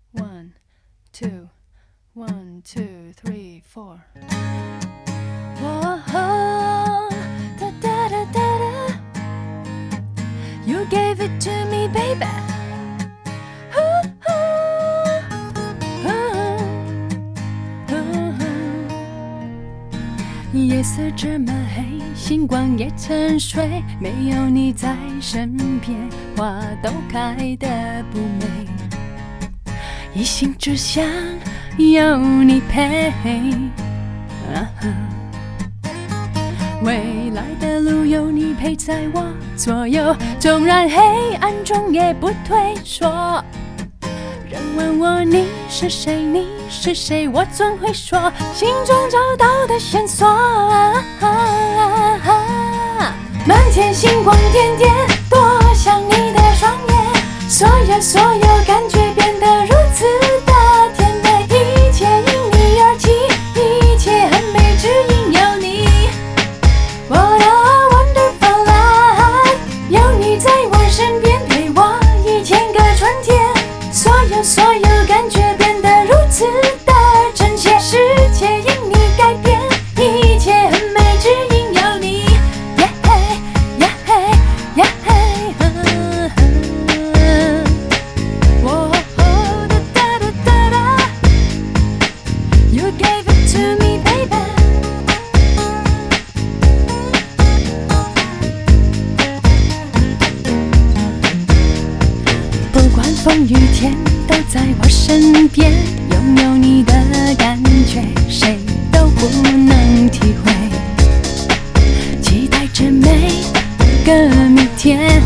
1, 2, 1, 2, 3, 4. Whoa, da da da da da. You gave it to me, baby.夜色这么黑，星光也沉睡，没有你在身边，花都开得不美。一心只想有你陪，未来的路有你陪在我左右，纵然黑暗中也不退缩。人问我你是谁，你是谁，我怎会说心中找到的线索。满天星光点点，多像你的双眼，所有感觉变得如此的甜美，一切因你而起，一切很美，只因有你。What a wonderful life， 有你在我身边，陪我1000个春天。所有感觉变得如此的真切，世界因你改变，一切很美，只因有你。You gave it to me, baby. 不管风雨天都在我身边，拥有你的感觉谁都不能体会，期待着每个明天。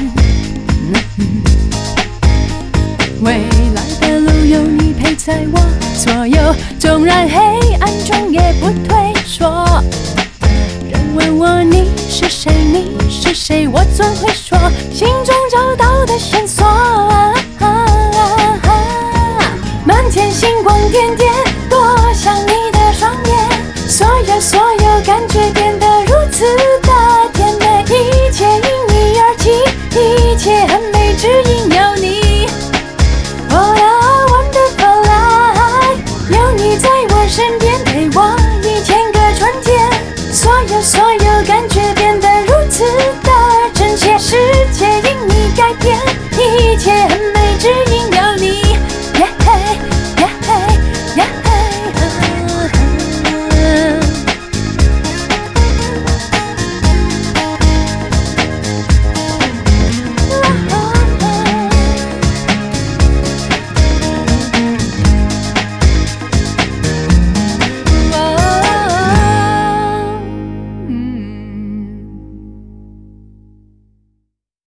未来的路有你陪在我左右，纵然黑暗中也不退缩。人问我你是谁，你是谁，我怎会说心中找到的线索。